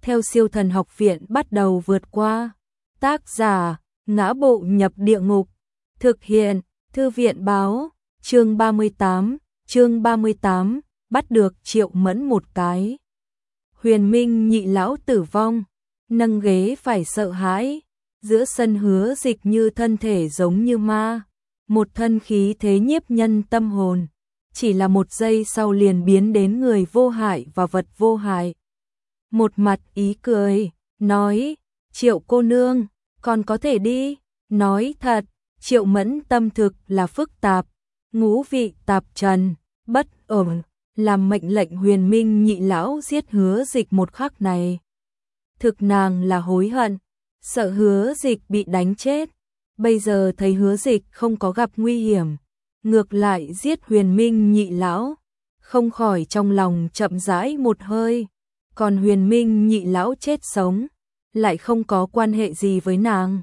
theo Siêu Thần Học Viện bắt đầu vượt qua. Tác giả: Ngã Bộ Nhập Địa Ngục. Thực hiện: Thư viện báo. Chương 38, bắt được Triệu Mẫn một cái. Huyền Minh Nhị lão tử vong, nâng ghế phải sợ hãi. Giữa sân Hứa Dịch như thân thể giống như ma, một thân khí thế nhiếp nhân tâm hồn, chỉ là một giây sau liền biến đến người vô hại và vật vô hại. Một mặt ý cười, nói: Triệu cô nương, còn có thể đi. Nói thật, Triệu Mẫn tâm thực là phức tạp, ngũ vị tạp trần, bất ổn, làm mệnh lệnh Huyền Minh Nhị lão giết Hứa Dịch một khắc này. Thực nàng là hối hận, sợ Hứa Dịch bị đánh chết, bây giờ thấy Hứa Dịch không có gặp nguy hiểm, ngược lại giết Huyền Minh Nhị lão, không khỏi trong lòng chậm rãi một hơi. Còn Huyền Minh Nhị lão chết sống, lại không có quan hệ gì với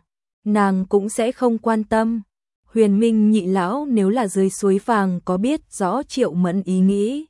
nàng cũng sẽ không quan tâm. Huyền Minh Nhị lão nếu là dưới suối vàng có biết rõ Triệu Mẫn ý nghĩ,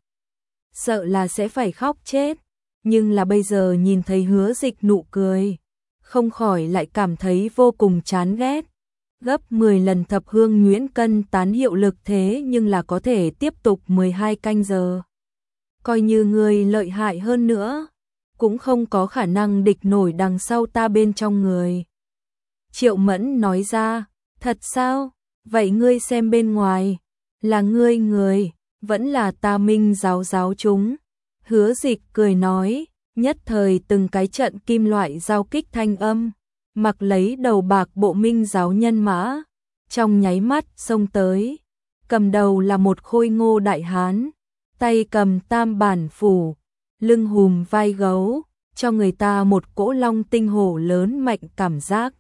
sợ là sẽ phải khóc chết, nhưng là bây giờ nhìn thấy Hứa Dịch nụ cười, không khỏi lại cảm thấy vô cùng chán ghét. Gấp 10 lần thập hương nhuyễn cân tán hiệu lực thế nhưng là có thể tiếp tục 12 canh giờ. Coi như người lợi hại hơn nữa, cũng không có khả năng địch nổi đằng sau ta bên trong người. Triệu Mẫn nói ra: Thật sao? Vậy ngươi xem bên ngoài, là ngươi người, vẫn là ta Minh giáo giáo chúng. Hứa Dịch cười nói, nhất thời từng cái trận kim loại giao kích thanh âm, mặc lấy đầu bạc bộ Minh giáo nhân mã, trong nháy mắt xông tới. Cầm đầu là một khôi ngô đại hán, tay cầm tam bản phủ, lưng hùm vai gấu, cho người ta một cỗ long tinh hổ lớn mạnh cảm giác.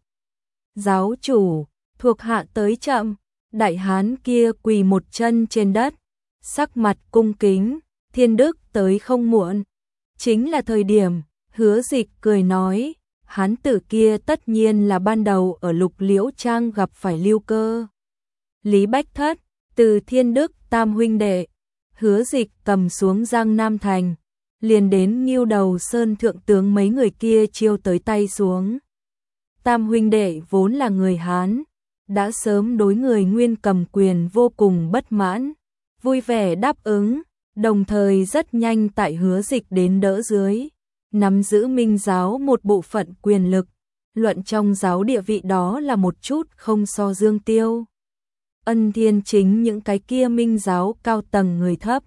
Giáo chủ, thuộc hạ tới chậm. Đại hán kia quỳ một chân trên đất, sắc mặt cung kính. Thiên Đức tới không muộn, chính là thời điểm. Hứa Dịch cười nói, hán tử kia tất nhiên là ban đầu ở Lục Liễu Trang gặp phải Lưu Cơ, Lý Bách Thất, từ Thiên Đức tam huynh đệ. Hứa Dịch cầm xuống Giang Nam Thành, liền đến Ngưu Đầu Sơn thượng tướng mấy người kia chiêu tới tay xuống. Tam huynh đệ vốn là người Hán, đã sớm đối người Nguyên cầm quyền vô cùng bất mãn, vui vẻ đáp ứng, đồng thời rất nhanh tại Hứa Dịch đến đỡ dưới, nắm giữ Minh giáo một bộ phận quyền lực, luận trong giáo địa vị đó là một chút không so Dương Tiêu, Ân Thiên chính những cái kia Minh giáo cao tầng người thấp.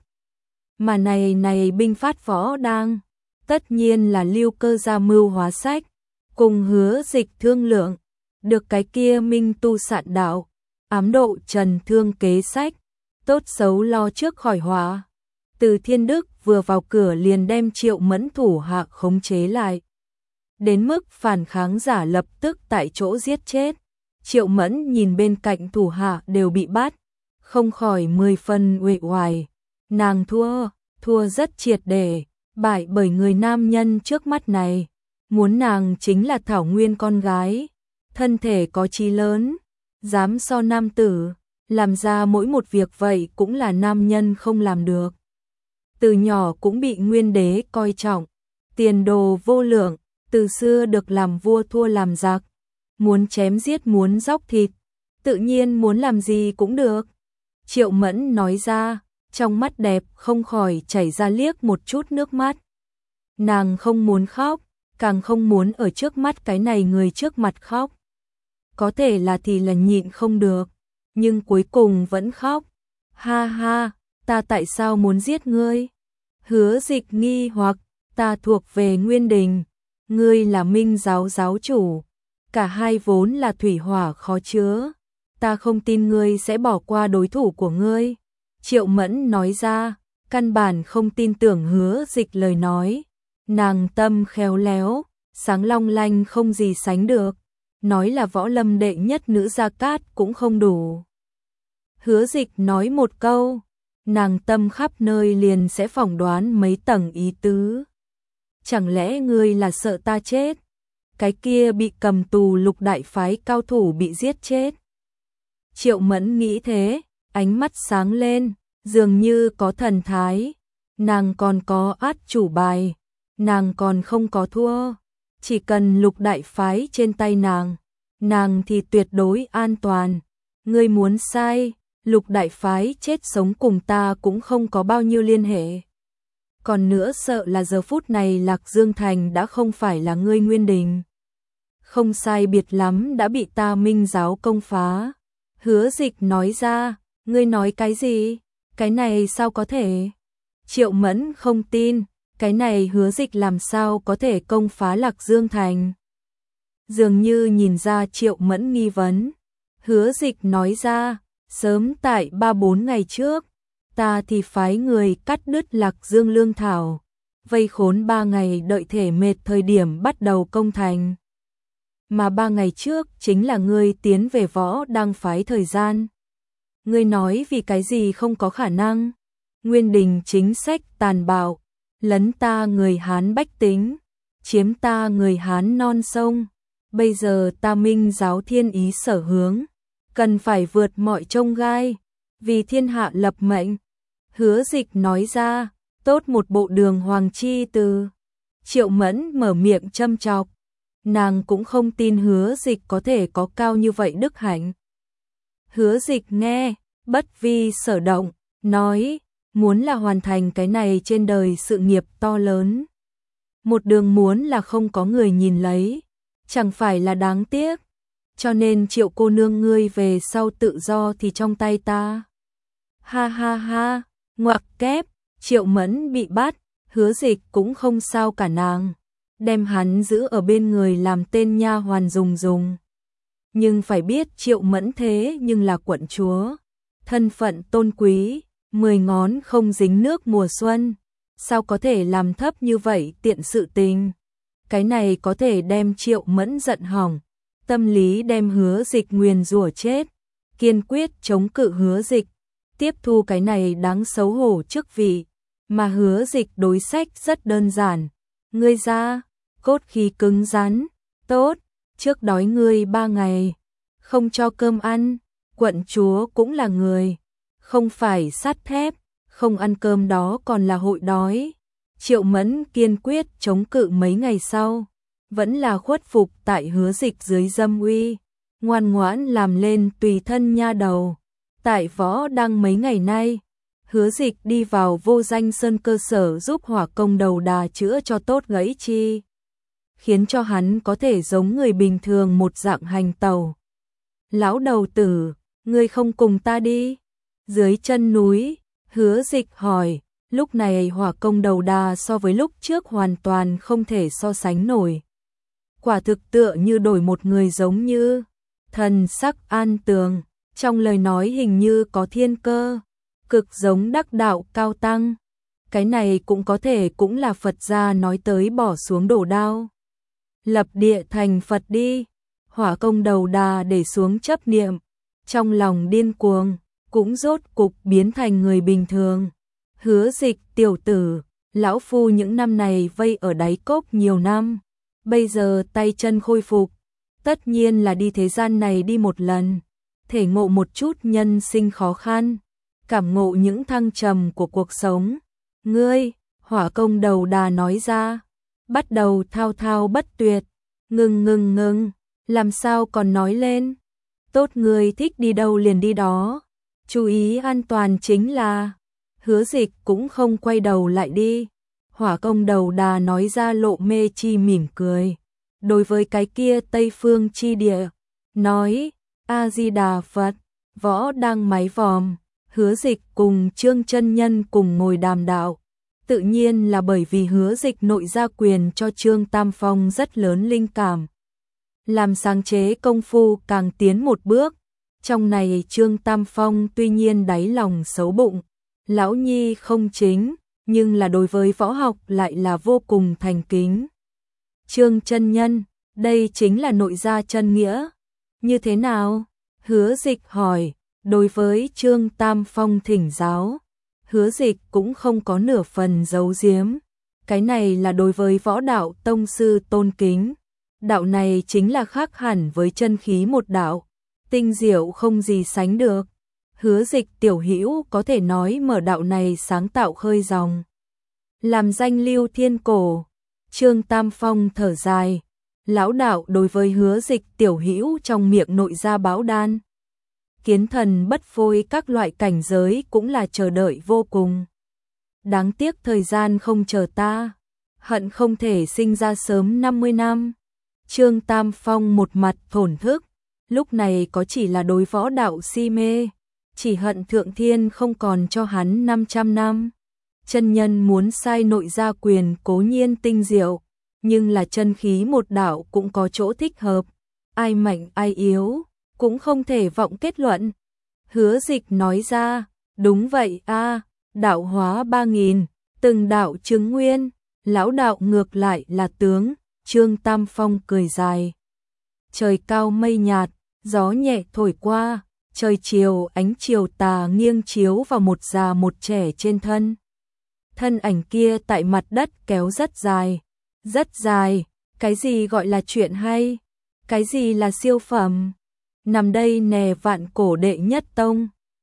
Mà này binh phát võ đang, tất nhiên là Lưu Cơ ra mưu hóa sách, cùng Hứa Dịch thương lượng, được cái kia Minh tu sạn đạo, ám độ trần thương kế sách, tốt xấu lo trước khỏi họa. Từ Thiên Đức vừa vào cửa liền đem Triệu Mẫn thủ hạ khống chế lại, đến mức phản kháng giả lập tức tại chỗ giết chết. Triệu Mẫn nhìn bên cạnh thủ hạ đều bị bắt, không khỏi 10 phần uể oải. Nàng thua rất triệt để, bại bởi người nam nhân trước mắt này. Muốn nàng chính là Thảo Nguyên con gái, thân thể có chí lớn, dám so nam tử, làm ra mỗi một việc vậy cũng là nam nhân không làm được. Từ nhỏ cũng bị Nguyên đế coi trọng, tiền đồ vô lượng, từ xưa được làm vua thua làm giặc, muốn chém giết muốn dóc thịt, tự nhiên muốn làm gì cũng được. Triệu Mẫn nói ra, trong mắt đẹp không khỏi chảy ra liếc một chút nước mắt. Nàng không muốn khóc, càng không muốn ở trước mắt cái này người trước mặt khóc. Có thể là thì là nhịn không được, nhưng cuối cùng vẫn khóc. Ha ha, ta tại sao muốn giết ngươi? Hứa Dịch nghi hoặc, ta thuộc về Nguyên Đình, ngươi là Minh giáo giáo chủ, cả hai vốn là thủy hỏa khó chứa, ta không tin ngươi sẽ bỏ qua đối thủ của ngươi. Triệu Mẫn nói ra, căn bản không tin tưởng Hứa Dịch lời nói. Nàng tâm khéo léo, sáng long lanh không gì sánh được, nói là võ lâm đệ nhất nữ Gia Cát cũng không đủ. Hứa Dịch nói một câu, nàng tâm khắp nơi liền sẽ phỏng đoán mấy tầng ý tứ. Chẳng lẽ ngươi là sợ ta chết? Cái kia bị cầm tù Lục đại phái cao thủ bị giết chết. Triệu Mẫn nghĩ thế, ánh mắt sáng lên, dường như có thần thái. Nàng còn có át chủ bài. nàng còn không có thua, chỉ cần Lục đại phái trên tay nàng thì tuyệt đối an toàn. Ngươi muốn sai, Lục đại phái chết sống cùng ta cũng không có bao nhiêu liên hệ. Còn nữa sợ là giờ phút này Lạc Dương Thành đã không phải là ngươi Nguyên Đình. Không sai biệt lắm đã bị ta Minh giáo công phá. Hứa Dịch nói ra, ngươi nói cái gì? Cái này sao có thể? Triệu Mẫn không tin, cái này Hứa Dịch làm sao có thể công phá Lạc Dương Thành? Dường như nhìn ra Triệu Mẫn nghi vấn. Hứa Dịch nói ra, sớm tại 3-4 ngày trước, ta thì phái người cắt đứt Lạc Dương lương thảo, vây khốn 3 ngày đợi thể mệt thời điểm bắt đầu công thành. Mà 3 ngày trước chính là ngươi tiến về Võ Đăng phái thời gian. Ngươi nói vì cái gì không có khả năng? Nguyên Đình chính sách tàn bạo, lấn ta người Hán bách tính, chiếm ta người Hán non sông. Bây giờ ta Minh giáo thiên ý sở hướng, cần phải vượt mọi chông gai, vì thiên hạ lập mệnh. Hứa Dịch nói ra, tốt một bộ đường hoàng chi từ. Triệu Mẫn mở miệng châm chọc, nàng cũng không tin Hứa Dịch có thể có cao như vậy đức hạnh. Hứa Dịch nghe, bất vi sở động, nói, muốn là hoàn thành cái này trên đời sự nghiệp to lớn. Một đường muốn là không có người nhìn lấy, chẳng phải là đáng tiếc. Cho nên Triệu cô nương ngươi về sau tự do thì trong tay ta. Ha ha ha, ngoặc kép, Triệu Mẫn bị bắt, Hứa Dịch cũng không sao cả nàng, đem hắn giữ ở bên người làm tên nha hoàn dùng. Nhưng phải biết Triệu Mẫn thế nhưng là quận chúa, thân phận tôn quý, 10 ngón không dính nước mùa xuân, sao có thể làm thấp như vậy tiện sự tình. Cái này có thể đem Triệu Mẫn giận hỏng, tâm lý đem Hứa Dịch nguyền rủa chết, kiên quyết chống cự Hứa Dịch, tiếp thu cái này đáng xấu hổ chức vị. Mà Hứa Dịch đối sách rất đơn giản, ngươi ra, cốt khí cứng rắn, tốt, trước đói ngươi 3 ngày, không cho cơm ăn, quận chúa cũng là người, không phải sắt thép, không ăn cơm đó còn là hội đói. Triệu Mẫn kiên quyết chống cự mấy ngày sau, vẫn là khuất phục tại Hứa Dịch dưới dâm uy, ngoan ngoãn làm lên tùy thân nha đầu. Tại Võ Đăng mấy ngày nay, Hứa Dịch đi vào Vô Danh Sơn cơ sở giúp Hỏa Công Đầu Đà chữa cho tốt gãy chi, khiến cho hắn có thể giống người bình thường một dạng hành tẩu. Lão đầu tử, ngươi không cùng ta đi? Dưới chân núi, Hứa Dịch hỏi, lúc này Hỏa Công Đầu Đà so với lúc trước hoàn toàn không thể so sánh nổi. Quả thực tựa như đổi một người giống như, thần sắc an tường, trong lời nói hình như có thiên cơ, cực giống đắc đạo cao tăng. Cái này cũng có thể cũng là Phật gia nói tới bỏ xuống đồ đao, lập địa thành Phật đi. Hỏa Công Đầu Đà để xuống chấp niệm, trong lòng điên cuồng, cũng rốt cục biến thành người bình thường. Hứa Dịch tiểu tử, lão phu những năm này vây ở đáy cốc nhiều năm, bây giờ tay chân khôi phục, tất nhiên là đi thế gian này đi một lần, thể ngộ một chút nhân sinh khó khăn, cảm ngộ những thăng trầm của cuộc sống. Ngươi, Hỏa Công Đầu Đà nói ra, bắt đầu thao thao bất tuyệt, ngừng, làm sao còn nói lên, tốt ngươi thích đi đâu liền đi đó, chú ý an toàn chính là. Hứa Dịch cũng không quay đầu lại đi. Hỏa Công Đầu Đà nói ra lộ mê chi mỉm cười. Đối với cái kia Tây Phương chi địa, nói, A-di-đà Phật, Võ Đăng mái vòm, Hứa Dịch cùng Trương chân nhân cùng ngồi đàm đạo. Tự nhiên là bởi vì Hứa Dịch nội gia quyền cho Trương Tam Phong rất lớn linh cảm. Làm sáng chế công phu càng tiến một bước. Trong này Trương Tam Phong tuy nhiên đáy lòng xấu bụng, lão nhi không chính, nhưng là đối với võ học lại là vô cùng thành kính. Trương chân nhân, đây chính là nội gia chân nghĩa. Như thế nào? Hứa Dịch hỏi, đối với Trương Tam Phong thỉnh giáo. Hứa Dịch cũng không có nửa phần giấu giếm. Cái này là đối với võ đạo tông sư tôn kính. Đạo này chính là khác hẳn với chân khí một đạo, tinh diệu không gì sánh được. Hứa Dịch tiểu hữu có thể nói mở đạo này sáng tạo khơi dòng, làm danh lưu thiên cổ. Trương Tam Phong thở dài, lão đạo đối với Hứa Dịch tiểu hữu trong miệng nội gia báo đan. Kiến thần bất phôi các loại cảnh giới cũng là chờ đợi vô cùng. Đáng tiếc thời gian không chờ ta, hận không thể sinh ra sớm 50 năm. Trương Tam Phong một mặt thổn thức, lúc này có chỉ là đối võ đạo si mê, chỉ hận thượng thiên không còn cho hắn 500 năm. Chân nhân muốn sai nội gia quyền cố nhiên tinh diệu, nhưng là chân khí một đạo cũng có chỗ thích hợp, ai mạnh ai yếu, cũng không thể vọng kết luận. Hứa Dịch nói ra, đúng vậy a, đạo hóa 3000, từng đạo chứng nguyên, lão đạo ngược lại là tướng. Trương Tam Phong cười dài. Trời cao mây nhạt, gió nhẹ thổi qua, trời chiều ánh chiều tà nghiêng chiếu vào một già một trẻ trên thân. Thân ảnh kia tại mặt đất kéo rất dài, rất dài. Cái gì gọi là chuyện hay? Cái gì là siêu phẩm? Nằm đây nè vạn cổ đệ nhất tông.